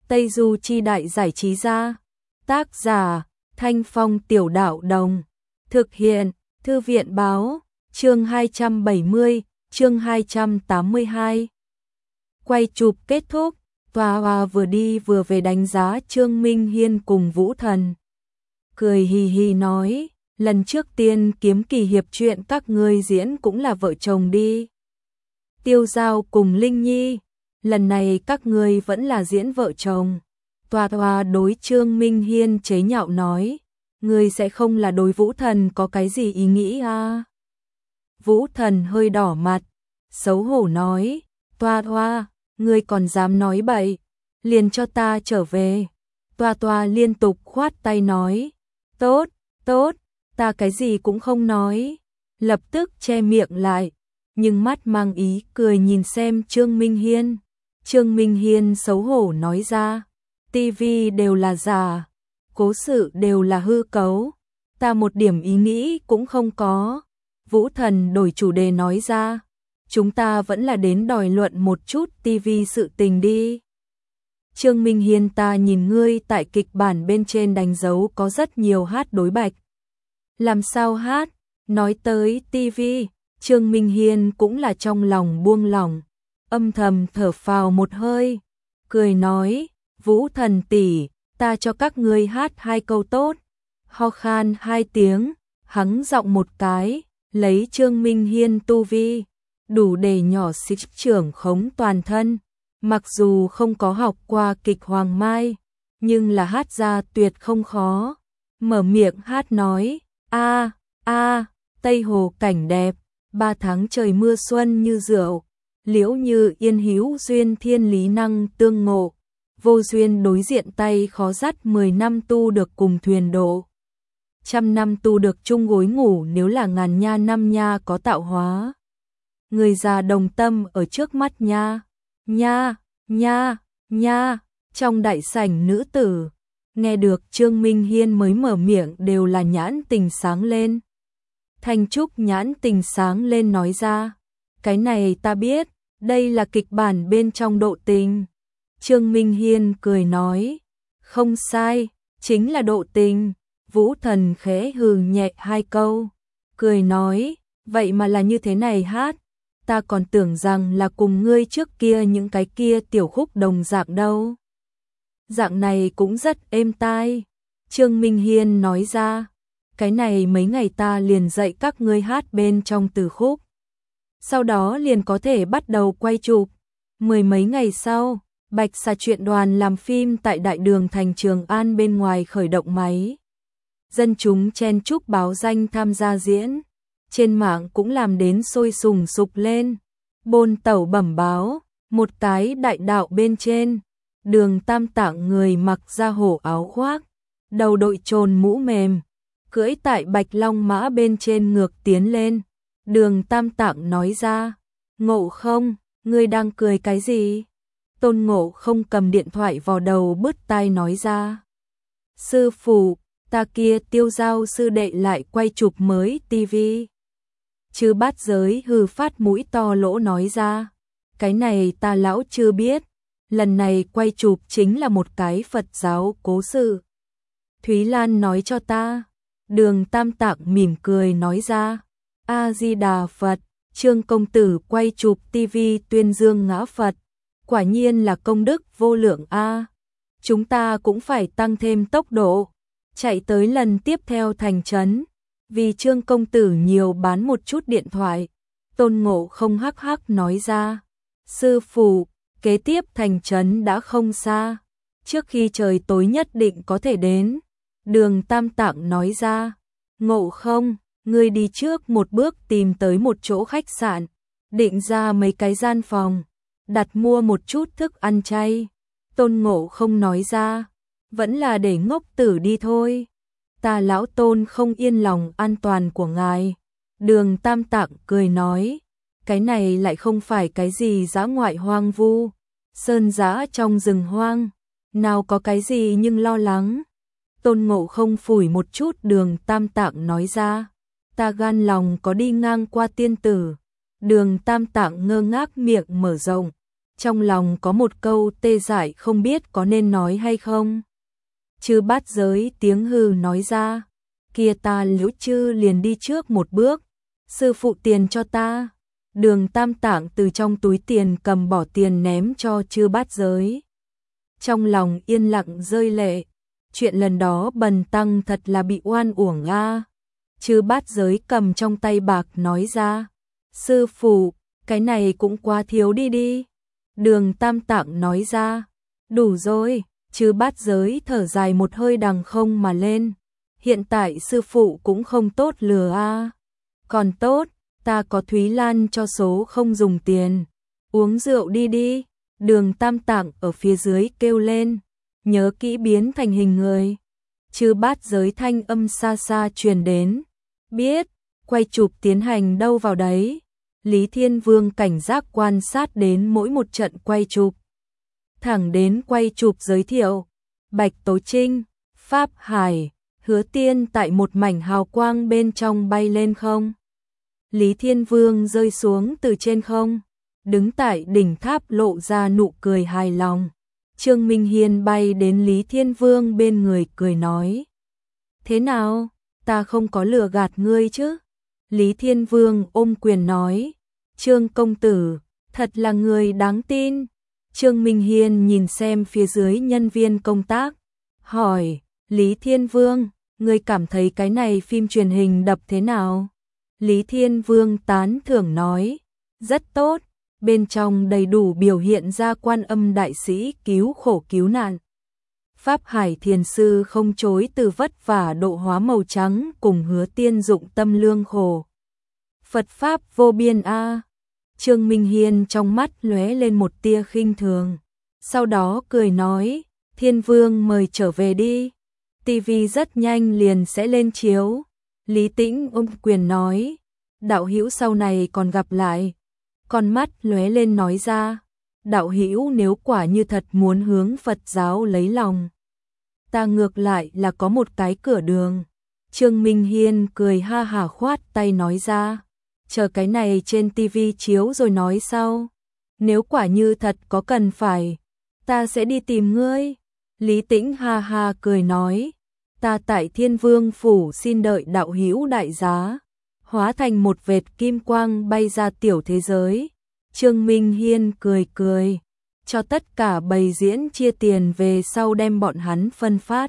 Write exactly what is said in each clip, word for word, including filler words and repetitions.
Tây Du Chi Đại Giải Trí Gia. Tác giả Thanh Phong Tiểu Đạo Đồng. Thực hiện Thư viện Báo. Chương hai trăm bảy mươi, chương hai trăm tám mươi hai. Quay chụp kết thúc, Tòa Hòa vừa đi vừa về đánh giá Trương Minh Hiên cùng Vũ Thần. Cười hì hì nói, lần trước Tiên Kiếm Kỳ Hiệp chuyện các ngươi diễn cũng là vợ chồng đi. Tiêu Giao cùng Linh Nhi, lần này các ngươi vẫn là diễn vợ chồng. Tòa Hòa đối Trương Minh Hiên chế nhạo nói, ngươi sẽ không là đối Vũ Thần có cái gì ý nghĩ à? Vũ Thần hơi đỏ mặt, xấu hổ nói, Tòa Hòa, ngươi còn dám nói bậy, liền cho ta trở về. Tòa Tòa liên tục khoát tay nói, tốt, tốt, ta cái gì cũng không nói. Lập tức che miệng lại, nhưng mắt mang ý cười nhìn xem Trương Minh Hiên. Trương Minh Hiên xấu hổ nói ra, tivi đều là giả, cố sự đều là hư cấu, ta một điểm ý nghĩ cũng không có. Vũ Thần đổi chủ đề nói ra, chúng ta vẫn là đến đòi luận một chút tivi sự tình đi. Trương Minh Hiên, ta nhìn ngươi tại kịch bản bên trên đánh dấu có rất nhiều hát đối bạch. Làm sao hát? Nói tới tivi, Trương Minh Hiên cũng là trong lòng buông lỏng, âm thầm thở phào một hơi, cười nói, Vũ Thần tỷ, ta cho các ngươi hát hai câu tốt. Ho khan hai tiếng, hắng giọng một cái, lấy Trương Minh Hiên tu vi, đủ để nhỏ xích trưởng khống toàn thân. Mặc dù không có học qua kịch Hoàng Mai, nhưng là hát ra tuyệt không khó. Mở miệng hát nói, a a Tây Hồ cảnh đẹp, ba tháng trời mưa xuân như rượu, liễu như yên hữu duyên thiên lý năng tương ngộ, vô duyên đối diện tay khó dắt, mười năm tu được cùng thuyền độ, trăm năm tu được chung gối ngủ, nếu là ngàn nha năm nha có tạo hóa. Người già đồng tâm ở trước mắt nha, nha, nha, nha. Trong đại sảnh nữ tử, nghe được Trương Minh Hiên mới mở miệng đều là nhãn tình sáng lên. Thanh Trúc nhãn tình sáng lên nói ra, cái này ta biết, đây là kịch bản bên trong độ tình. Trương Minh Hiên cười nói, không sai, chính là độ tình. Vũ Thần khẽ hừ nhẹ hai câu, cười nói, vậy mà là như thế này hát, ta còn tưởng rằng là cùng ngươi trước kia những cái kia tiểu khúc đồng dạng đâu. Dạng này cũng rất êm tai. Trương Minh Hiên nói ra, cái này mấy ngày ta liền dạy các ngươi hát bên trong từ khúc, sau đó liền có thể bắt đầu quay chụp. Mười mấy ngày sau, Bạch Xà truyện đoàn làm phim tại đại đường thành Trường An bên ngoài khởi động máy. Dân chúng chen chúc báo danh tham gia diễn, trên mạng cũng làm đến sôi sùng sục lên. Bôn tẩu bẩm báo, một cái đại đạo bên trên, Đường Tam Tạng người mặc da hổ áo khoác, đầu đội trồn mũ mềm, cưỡi tại bạch long mã bên trên ngược tiến lên. Đường Tam Tạng nói ra, Ngộ Không, ngươi đang cười cái gì? Tôn Ngộ Không cầm điện thoại vào đầu bứt tai nói ra, sư phụ, ta kia Tiêu Giao sư đệ lại quay chụp mới tivi. Chư Bát Giới hừ phát mũi to lỗ nói ra, cái này ta lão chưa biết, lần này quay chụp chính là một cái Phật giáo cố sự. Thúy Lan nói cho ta. Đường Tam Tạng mỉm cười nói ra, A Di Đà Phật, Trương công tử quay chụp tivi tuyên dương ngã Phật, quả nhiên là công đức vô lượng a. Chúng ta cũng phải tăng thêm tốc độ, chạy tới lần tiếp theo thành trấn, vì Trương công tử nhiều bán một chút điện thoại. Tôn Ngộ Không hắc hắc nói ra, sư phụ, kế tiếp thành trấn đã không xa, trước khi trời tối nhất định có thể đến. Đường Tam Tạng nói ra, Ngộ Không, ngươi đi trước một bước tìm tới một chỗ khách sạn, định ra mấy cái gian phòng, đặt mua một chút thức ăn chay. Tôn Ngộ Không nói ra, vẫn là để ngốc tử đi thôi, ta lão Tôn không yên lòng an toàn của ngài. Đường Tam Tạng cười nói, cái này lại không phải cái gì dã ngoại hoang vu, sơn dã trong rừng hoang, nào có cái gì nhưng lo lắng. Tôn Ngộ Không phủi một chút Đường Tam Tạng nói ra, ta gan lòng có đi ngang qua tiên tử. Đường Tam Tạng ngơ ngác miệng mở rộng, trong lòng có một câu tê dại không biết có nên nói hay không. Chư Bát Giới tiếng hừ nói ra, kia ta Liễu Chư liền đi trước một bước, sư phụ tiền cho ta. Đường Tam Tạng từ trong túi tiền cầm bỏ tiền ném cho Chư Bát Giới. Trong lòng yên lặng rơi lệ, chuyện lần đó Bần tăng thật là bị oan uổng a. Chư Bát Giới cầm trong tay bạc nói ra, sư phụ, cái này cũng quá thiếu đi đi. Đường Tam Tạng nói ra, đủ rồi. Chư Bát Giới thở dài một hơi đằng không mà lên, hiện tại sư phụ cũng không tốt lừa a. Còn tốt, ta có Thúy Lan cho số không dùng tiền, uống rượu đi đi. Đường Tam Tạng ở phía dưới kêu lên, nhớ kỹ biến thành hình người. Chư Bát Giới thanh âm xa xa truyền đến, biết, quay chụp tiến hành đâu vào đấy. Lý Thiên Vương cảnh giác quan sát đến mỗi một trận quay chụp. Thẳng đến quay chụp giới thiệu, Bạch Tố Trinh, Pháp Hải, Hứa Tiên tại một mảnh hào quang bên trong bay lên không. Lý Thiên Vương rơi xuống từ trên không, đứng tại đỉnh tháp lộ ra nụ cười hài lòng. Trương Minh Hiên bay đến Lý Thiên Vương bên người cười nói, thế nào, ta không có lừa gạt ngươi chứ? Lý Thiên Vương ôm quyền nói, Trương công tử, thật là người đáng tin. Trương Minh Hiên nhìn xem phía dưới nhân viên công tác, hỏi, Lý Thiên Vương, ngươi cảm thấy cái này phim truyền hình đập thế nào? Lý Thiên Vương tán thưởng nói, rất tốt, bên trong đầy đủ biểu hiện ra Quan Âm đại sĩ cứu khổ cứu nạn. Pháp Hải thiền sư không chối từ vất vả độ hóa màu trắng cùng Hứa Tiên dụng tâm lương khổ. Phật Pháp vô biên a. Trương Minh Hiên trong mắt lóe lên một tia khinh thường, sau đó cười nói, Thiên Vương mời trở về đi, tivi rất nhanh liền sẽ lên chiếu. Lý Tĩnh ôm quyền nói, đạo hữu sau này còn gặp lại. Con mắt lóe lên nói ra, đạo hữu nếu quả như thật muốn hướng Phật giáo lấy lòng, ta ngược lại là có một cái cửa đường. Trương Minh Hiên cười ha hả khoát tay nói ra, chờ cái này trên tivi chiếu rồi nói sau. Nếu quả như thật có cần phải, ta sẽ đi tìm ngươi. Lý Tĩnh ha ha cười nói, ta tại Thiên Vương phủ xin đợi đạo hữu đại giá. Hóa thành một vệt kim quang bay ra tiểu thế giới. Trương Minh Hiên cười cười, cho tất cả bầy diễn chia tiền về sau đem bọn hắn phân phát.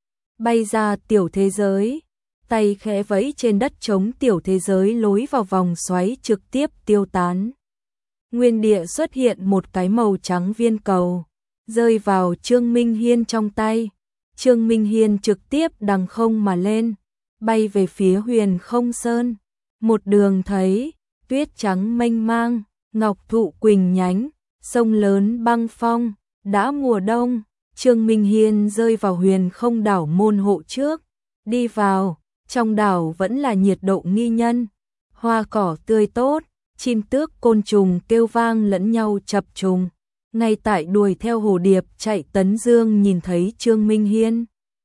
Bay ra tiểu thế giới, tay khẽ vẫy trên đất trống tiểu thế giới lối vào vòng xoáy trực tiếp tiêu tán. Nguyên địa xuất hiện một cái màu trắng viên cầu, rơi vào Trương Minh Hiên trong tay. Trương Minh Hiên trực tiếp đằng không mà lên, bay về phía Huyền Không Sơn. Một đường thấy, tuyết trắng mênh mang, ngọc thụ quỳnh nhánh, sông lớn băng phong, đã mùa đông. Trương Minh Hiên rơi vào Huyền Không đảo môn hộ trước, đi vào, trong đảo vẫn là nhiệt độ nghi nhân, hoa cỏ tươi tốt, chim tước côn trùng kêu vang lẫn nhau chập trùng. Ngay tại đuổi theo hồ điệp chạy Tấn Dương nhìn thấy Trương Minh Hiên,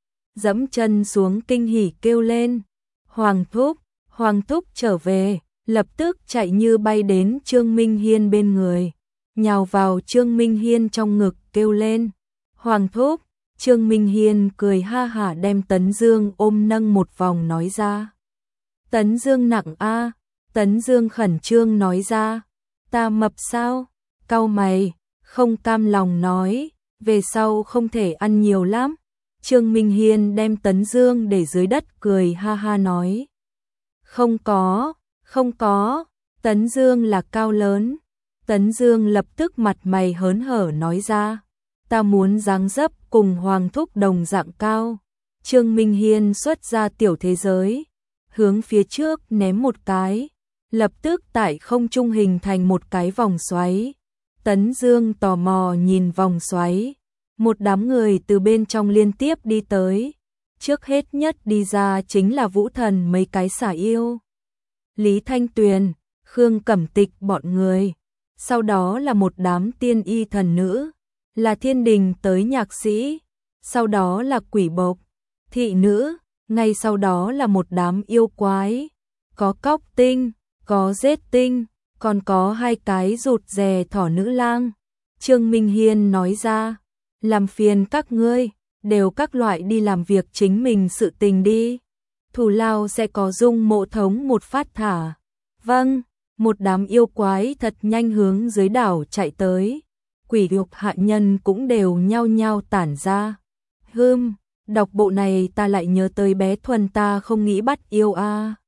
dẫm chân xuống kinh hỉ kêu lên, Hoàng thúc, Hoàng thúc trở về, lập tức chạy như bay đến Trương Minh Hiên bên người, nhào vào Trương Minh Hiên trong ngực kêu lên, Hoàng thúc. Trương Minh Hiên cười ha hả đem Tấn Dương ôm nâng một vòng nói ra. Tấn Dương nặng a. Tấn Dương khẩn trương nói ra, ta mập sao? Cau mày, không cam lòng nói, về sau không thể ăn nhiều lắm. Trương Minh Hiên đem Tấn Dương để dưới đất cười ha ha nói, không có, không có. Tấn Dương là cao lớn. Tấn Dương lập tức mặt mày hớn hở nói ra, ta muốn dáng dấp cùng Hoàng thúc đồng dạng cao. Trương Minh Hiên xuất ra tiểu thế giới, hướng phía trước ném một cái, lập tức tại không trung hình thành một cái vòng xoáy. Tấn Dương tò mò nhìn vòng xoáy, một đám người từ bên trong liên tiếp đi tới. Trước hết nhất đi ra chính là Vũ Thần mấy cái xả yêu, Lý Thanh Tuyền, Khương Cẩm Tịch bọn người. Sau đó là một đám tiên y thần nữ, là thiên đình tới nhạc sĩ. Sau đó là quỷ bộc, thị nữ. Ngay sau đó là một đám yêu quái, có cóc tinh, có rết tinh, còn có hai cái rụt rè thỏ nữ lang. Trương Minh Hiên nói ra, làm phiền các ngươi, đều các loại đi làm việc chính mình sự tình đi. Thù lao sẽ có Dung Mộ thống một phát thả. Vâng, một đám yêu quái thật nhanh hướng dưới đảo chạy tới. Quỷ dục hạ nhân cũng đều nhao nhao tản ra. Hừm, đọc bộ này ta lại nhớ tới bé Thuần ta không nghĩ bắt yêu a.